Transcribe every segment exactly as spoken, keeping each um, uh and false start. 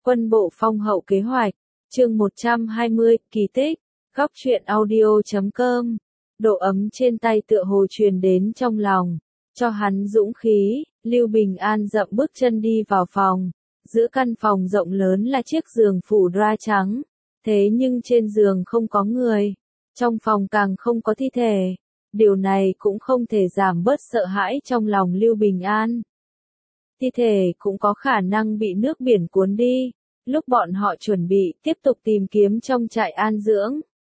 Quân bộ phong hậu kế hoạch, chương một trăm hai mươi, kỳ tích, góc truyện audio chấm com. Độ ấm trên tay tựa hồ truyền đến trong lòng, cho hắn dũng khí. Lưu Bình An dậm bước chân đi vào phòng. Giữa căn phòng rộng lớn là chiếc giường phủ drap trắng, thế nhưng trên giường không có người, trong phòng càng không có thi thể. Điều này cũng không thể giảm bớt sợ hãi trong lòng Lưu Bình An. Thi thể cũng có khả năng bị nước biển cuốn đi. Lúc bọn họ chuẩn bị tiếp tục tìm kiếm trong trại an dưỡng,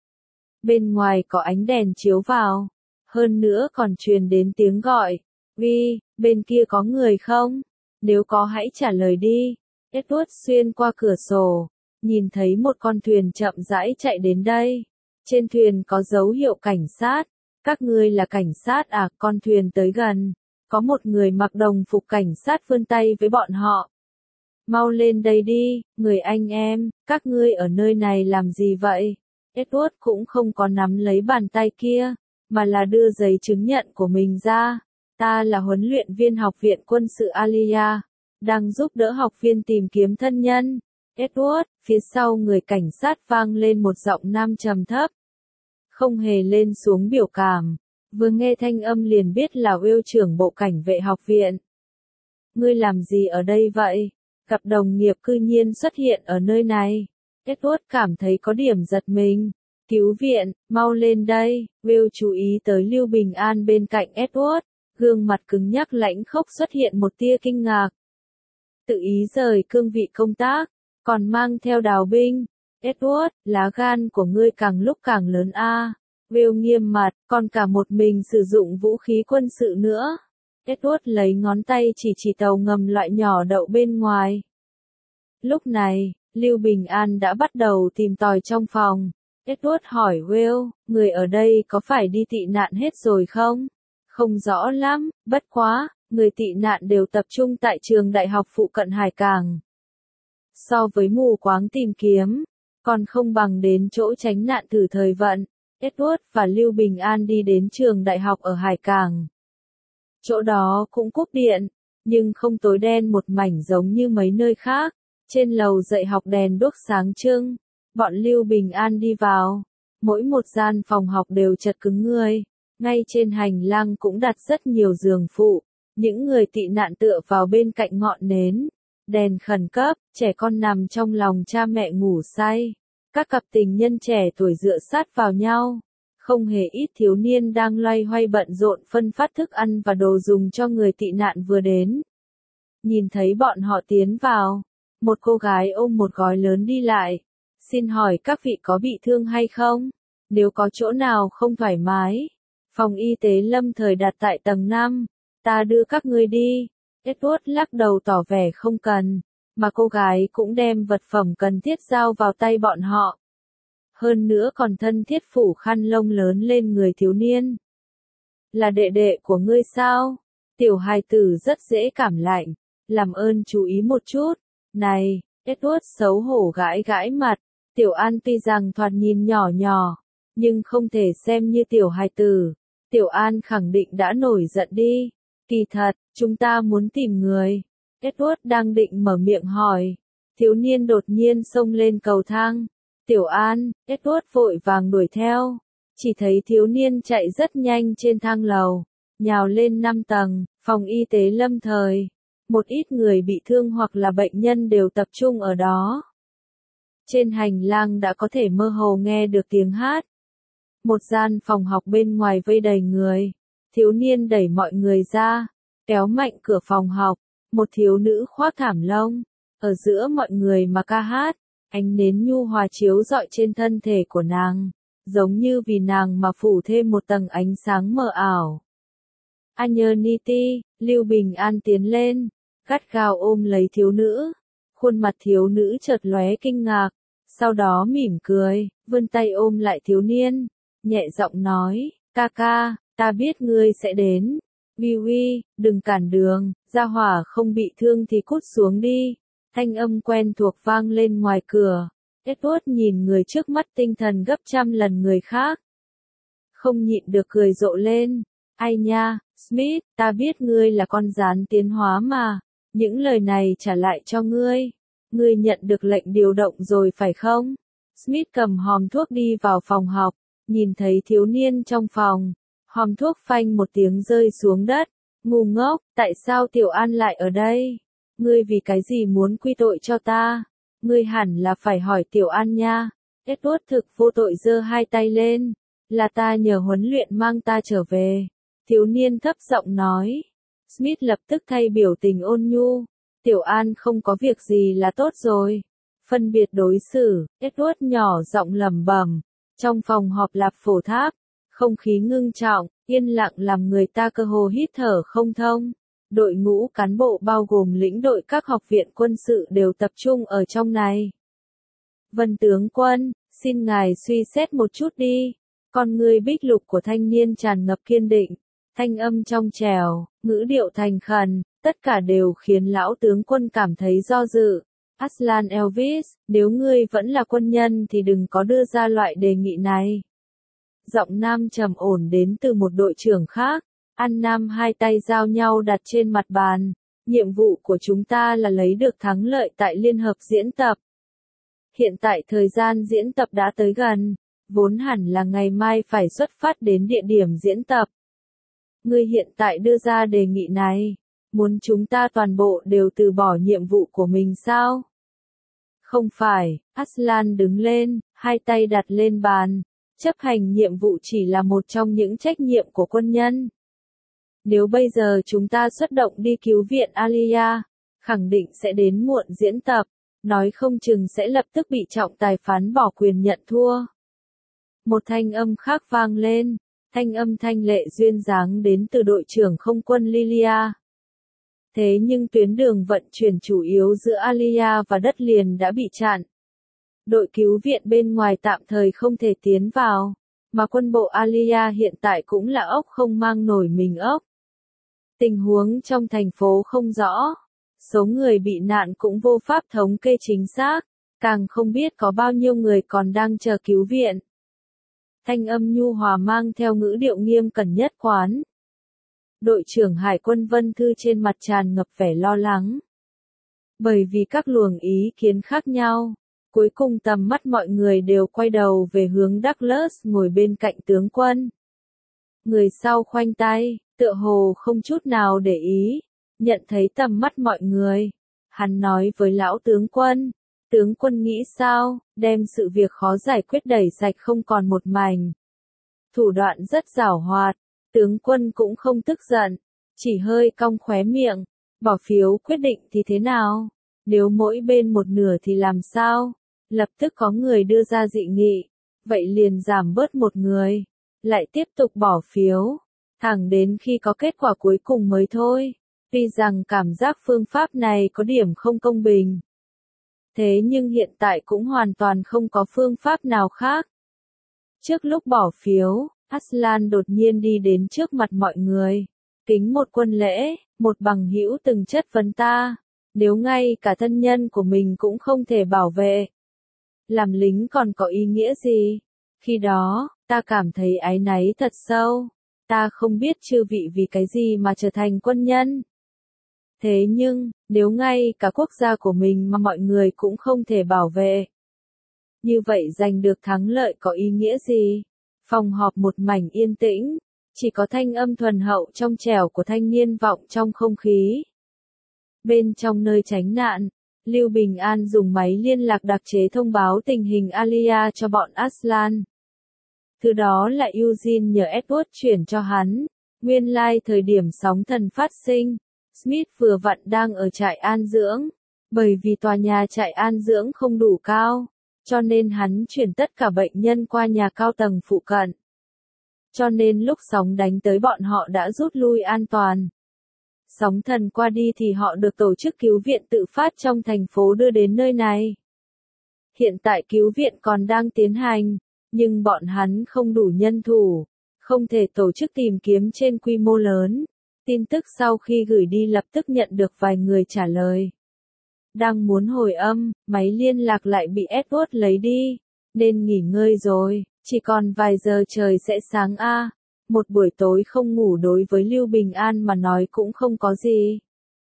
bên ngoài có ánh đèn chiếu vào, hơn nữa còn truyền đến tiếng gọi. "Uy, bên kia có người không? Nếu có hãy trả lời đi." Edward xuyên qua cửa sổ, nhìn thấy một con thuyền chậm rãi chạy đến đây. Trên thuyền có dấu hiệu cảnh sát. "Các ngươi là cảnh sát à?" Con thuyền tới gần, có một người mặc đồng phục cảnh sát vươn tay với bọn họ. "Mau lên đây đi, người anh em, các ngươi ở nơi này làm gì vậy?" Edward cũng không có nắm lấy bàn tay kia, mà là đưa giấy chứng nhận của mình ra. "Ta là huấn luyện viên học viện quân sự Alia, đang giúp đỡ học viên tìm kiếm thân nhân." Edward, phía sau người cảnh sát vang lên một giọng nam trầm thấp, không hề lên xuống biểu cảm, vừa nghe thanh âm liền biết là Will trưởng bộ cảnh vệ học viện. "Ngươi làm gì ở đây vậy?" Cặp đồng nghiệp cư nhiên xuất hiện ở nơi này. Edward cảm thấy có điểm giật mình. "Cứu viện, mau lên đây." Will chú ý tới Lưu Bình An bên cạnh Edward, gương mặt cứng nhắc lãnh khốc xuất hiện một tia kinh ngạc. "Tự ý rời cương vị công tác, còn mang theo đào binh. Edward, lá gan của ngươi càng lúc càng lớn a." Will nghiêm mặt, "còn cả một mình sử dụng vũ khí quân sự nữa." Edward lấy ngón tay chỉ chỉ tàu ngầm loại nhỏ đậu bên ngoài. Lúc này, Lưu Bình An đã bắt đầu tìm tòi trong phòng. Edward hỏi Will, "Người ở đây có phải đi tị nạn hết rồi không?" "Không rõ lắm, bất quá, người tị nạn đều tập trung tại trường đại học phụ cận hải cảng. So với mù quáng tìm kiếm, còn không bằng đến chỗ tránh nạn thử thời vận." Edward và Lưu Bình An đi đến trường đại học ở hải cảng. Chỗ đó cũng cúp điện, nhưng không tối đen một mảnh giống như mấy nơi khác. Trên lầu dạy học đèn đuốc sáng trưng. Bọn Lưu Bình An đi vào. Mỗi một gian phòng học đều chật cứng người. Ngay trên hành lang cũng đặt rất nhiều giường phụ. Những người tị nạn tựa vào bên cạnh ngọn nến. Đèn khẩn cấp, trẻ con nằm trong lòng cha mẹ ngủ say. Các cặp tình nhân trẻ tuổi dựa sát vào nhau. Không hề ít thiếu niên đang loay hoay bận rộn phân phát thức ăn và đồ dùng cho người tị nạn vừa đến. Nhìn thấy bọn họ tiến vào, một cô gái ôm một gói lớn đi lại. "Xin hỏi các vị có bị thương hay không? Nếu có chỗ nào không thoải mái, phòng y tế lâm thời đặt tại tầng năm, ta đưa các ngươi đi." Edward lắc đầu tỏ vẻ không cần, mà cô gái cũng đem vật phẩm cần thiết giao vào tay bọn họ. Hơn nữa còn thân thiết phủ khăn lông lớn lên người thiếu niên. "Là đệ đệ của ngươi sao?" Tiểu hài tử rất dễ cảm lạnh. "Làm ơn chú ý một chút." "Này," Edward xấu hổ gãi gãi mặt. Tiểu An tuy rằng thoạt nhìn nhỏ nhỏ, nhưng không thể xem như tiểu hài tử. Tiểu An khẳng định đã nổi giận đi. "Kỳ thật, chúng ta muốn tìm người." Edward đang định mở miệng hỏi. Thiếu niên đột nhiên xông lên cầu thang. "Tiểu An!" Edward vội vàng đuổi theo. Chỉ thấy thiếu niên chạy rất nhanh trên thang lầu, nhào lên năm tầng, phòng y tế lâm thời. Một ít người bị thương hoặc là bệnh nhân đều tập trung ở đó. Trên hành lang đã có thể mơ hồ nghe được tiếng hát. Một gian phòng học bên ngoài vây đầy người. Thiếu niên đẩy mọi người ra, kéo mạnh cửa phòng học. Một thiếu nữ khoác thảm lông, ở giữa mọi người mà ca hát. Ánh nến nhu hòa chiếu rọi trên thân thể của nàng, giống như vì nàng mà phủ thêm một tầng ánh sáng mờ ảo. "Anyaniti," Lưu Bình An tiến lên, gắt gao ôm lấy thiếu nữ. Khuôn mặt thiếu nữ chợt lóe kinh ngạc, sau đó mỉm cười, vươn tay ôm lại thiếu niên, nhẹ giọng nói, "Ca ca, ta biết ngươi sẽ đến. Uy uy, đừng cản đường, gia hỏa không bị thương thì cút xuống đi." Thanh âm quen thuộc vang lên ngoài cửa. Edward nhìn người trước mắt tinh thần gấp trăm lần người khác, không nhịn được cười rộ lên. "Ai nha, Smith, ta biết ngươi là con gián tiến hóa mà. Những lời này trả lại cho ngươi. Ngươi nhận được lệnh điều động rồi phải không? Smith cầm hòm thuốc đi vào phòng học, nhìn thấy thiếu niên trong phòng. Hòm thuốc phanh một tiếng rơi xuống đất. Ngu ngốc, tại sao Tiểu An lại ở đây? Ngươi vì cái gì muốn quy tội cho ta? Ngươi hẳn là phải hỏi Tiểu An nha. Edward thực vô tội giơ hai tay lên. Là ta nhờ huấn luyện mang ta trở về. Thiếu niên thấp giọng nói. Smith lập tức thay biểu tình ôn nhu. Tiểu An không có việc gì là tốt rồi. Phân biệt đối xử, Edward nhỏ giọng lẩm bẩm. Trong phòng họp lạp phổ tháp, không khí ngưng trọng, yên lặng làm người ta cơ hồ hít thở không thông. Đội ngũ cán bộ bao gồm lĩnh đội các học viện quân sự đều tập trung ở trong này. Vân tướng quân, xin ngài suy xét một chút đi. Con ngươi bích lục của thanh niên tràn ngập kiên định, thanh âm trong trẻo, ngữ điệu thành khẩn, tất cả đều khiến lão tướng quân cảm thấy do dự. Aslan Elvis, nếu ngươi vẫn là quân nhân thì đừng có đưa ra loại đề nghị này. Giọng nam trầm ổn đến từ một đội trưởng khác. An Nam hai tay giao nhau đặt trên mặt bàn. Nhiệm vụ của chúng ta là lấy được thắng lợi tại liên hợp diễn tập. Hiện tại thời gian diễn tập đã tới gần. Vốn hẳn là ngày mai phải xuất phát đến địa điểm diễn tập. Ngươi hiện tại đưa ra đề nghị này. Muốn chúng ta toàn bộ đều từ bỏ nhiệm vụ của mình sao? Không phải, Aslan đứng lên, hai tay đặt lên bàn. Chấp hành nhiệm vụ chỉ là một trong những trách nhiệm của quân nhân. Nếu bây giờ chúng ta xuất động đi cứu viện Alia, khẳng định sẽ đến muộn diễn tập, nói không chừng sẽ lập tức bị trọng tài phán bỏ quyền nhận thua. Một thanh âm khác vang lên, thanh âm thanh lệ duyên dáng đến từ đội trưởng không quân Lilia. Thế nhưng tuyến đường vận chuyển chủ yếu giữa Alia và đất liền đã bị chặn. Đội cứu viện bên ngoài tạm thời không thể tiến vào, mà quân bộ Alia hiện tại cũng là ốc không mang nổi mình ốc. Tình huống trong thành phố không rõ, số người bị nạn cũng vô pháp thống kê chính xác, càng không biết có bao nhiêu người còn đang chờ cứu viện. Thanh âm nhu hòa mang theo ngữ điệu nghiêm cẩn nhất quán. Đội trưởng Hải quân Vân Thư trên mặt tràn ngập vẻ lo lắng. Bởi vì các luồng ý kiến khác nhau, cuối cùng tầm mắt mọi người đều quay đầu về hướng Douglas ngồi bên cạnh tướng quân. Người sau khoanh tay, tựa hồ không chút nào để ý, nhận thấy tầm mắt mọi người. Hắn nói với lão tướng quân, tướng quân nghĩ sao, đem sự việc khó giải quyết đẩy sạch không còn một mảnh. Thủ đoạn rất giảo hoạt, tướng quân cũng không tức giận, chỉ hơi cong khóe miệng, bỏ phiếu quyết định thì thế nào, nếu mỗi bên một nửa thì làm sao, lập tức có người đưa ra dị nghị, vậy liền giảm bớt một người, lại tiếp tục bỏ phiếu, thẳng đến khi có kết quả cuối cùng mới thôi, tuy rằng cảm giác phương pháp này có điểm không công bình. Thế nhưng hiện tại cũng hoàn toàn không có phương pháp nào khác. Trước lúc bỏ phiếu, Aslan đột nhiên đi đến trước mặt mọi người, kính một quân lễ, một bằng hữu từng chất vấn ta, nếu ngay cả thân nhân của mình cũng không thể bảo vệ, làm lính còn có ý nghĩa gì? Khi đó, ta cảm thấy áy náy thật sâu, ta không biết chư vị vì cái gì mà trở thành quân nhân. Thế nhưng, nếu ngay cả quốc gia của mình mà mọi người cũng không thể bảo vệ, như vậy giành được thắng lợi có ý nghĩa gì? Phòng họp một mảnh yên tĩnh, chỉ có thanh âm thuần hậu trong trẻo của thanh niên vọng trong không khí. Bên trong nơi tránh nạn, Lưu Bình An dùng máy liên lạc đặc chế thông báo tình hình Alia cho bọn Aslan. Thứ đó là Eugene nhờ Edward chuyển cho hắn. Nguyên lai like thời điểm sóng thần phát sinh, Smith vừa vặn đang ở trại an dưỡng. Bởi vì tòa nhà trại an dưỡng không đủ cao, cho nên hắn chuyển tất cả bệnh nhân qua nhà cao tầng phụ cận. Cho nên lúc sóng đánh tới bọn họ đã rút lui an toàn. Sóng thần qua đi thì họ được tổ chức cứu viện tự phát trong thành phố đưa đến nơi này. Hiện tại cứu viện còn đang tiến hành, nhưng bọn hắn không đủ nhân thủ, không thể tổ chức tìm kiếm trên quy mô lớn. Tin tức sau khi gửi đi lập tức nhận được vài người trả lời. Đang muốn hồi âm, máy liên lạc lại bị Edward lấy đi, nên nghỉ ngơi rồi, chỉ còn vài giờ trời sẽ sáng a. À. Một buổi tối không ngủ đối với Lưu Bình An mà nói cũng không có gì.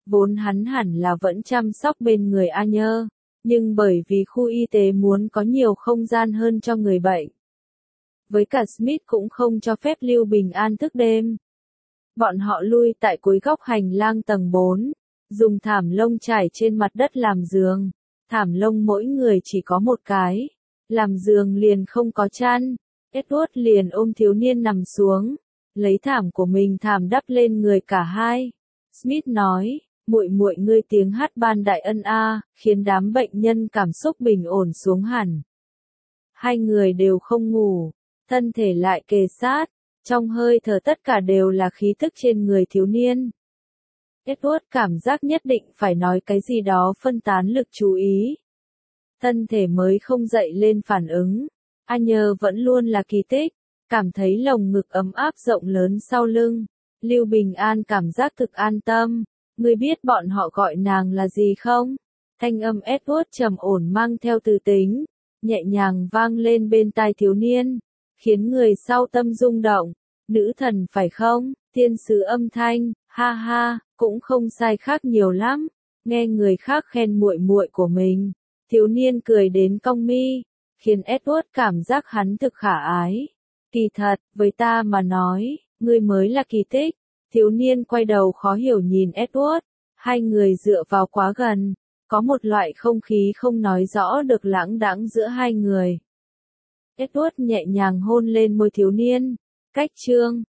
Vốn hắn hẳn là vẫn chăm sóc bên người A Nhơ, nhưng bởi vì khu y tế muốn có nhiều không gian hơn cho người bệnh. Với cả Smith cũng không cho phép Lưu Bình An thức đêm. Bọn họ lui tại cuối góc hành lang tầng bốn, dùng thảm lông trải trên mặt đất làm giường. Thảm lông mỗi người chỉ có một cái, làm giường liền không có chăn. Edward liền ôm thiếu niên nằm xuống, lấy thảm của mình thảm đắp lên người cả hai. Smith nói, muội muội ngươi tiếng hát ban đại ân a, khiến đám bệnh nhân cảm xúc bình ổn xuống hẳn. Hai người đều không ngủ, thân thể lại kề sát, trong hơi thở tất cả đều là khí thức trên người thiếu niên. Edward cảm giác nhất định phải nói cái gì đó phân tán lực chú ý. Thân thể mới không dậy lên phản ứng. A Nhơ vẫn luôn là kỳ tích, cảm thấy lồng ngực ấm áp rộng lớn sau lưng. Lưu Bình An cảm giác thực an tâm. Ngươi biết bọn họ gọi nàng là gì không? Thanh âm Edward trầm ổn mang theo từ tính, nhẹ nhàng vang lên bên tai thiếu niên, khiến người sau tâm rung động. Nữ thần phải không? Thiên sứ âm thanh, ha ha, cũng không sai khác nhiều lắm. Nghe người khác khen muội muội của mình, thiếu niên cười đến cong mi, khiến Edward cảm giác hắn thực khả ái. Kỳ thật, với ta mà nói, ngươi mới là kỳ tích. Thiếu niên quay đầu khó hiểu nhìn Edward, hai người dựa vào quá gần, có một loại không khí không nói rõ được lãng đãng giữa hai người. Edward nhẹ nhàng hôn lên môi thiếu niên, cách chương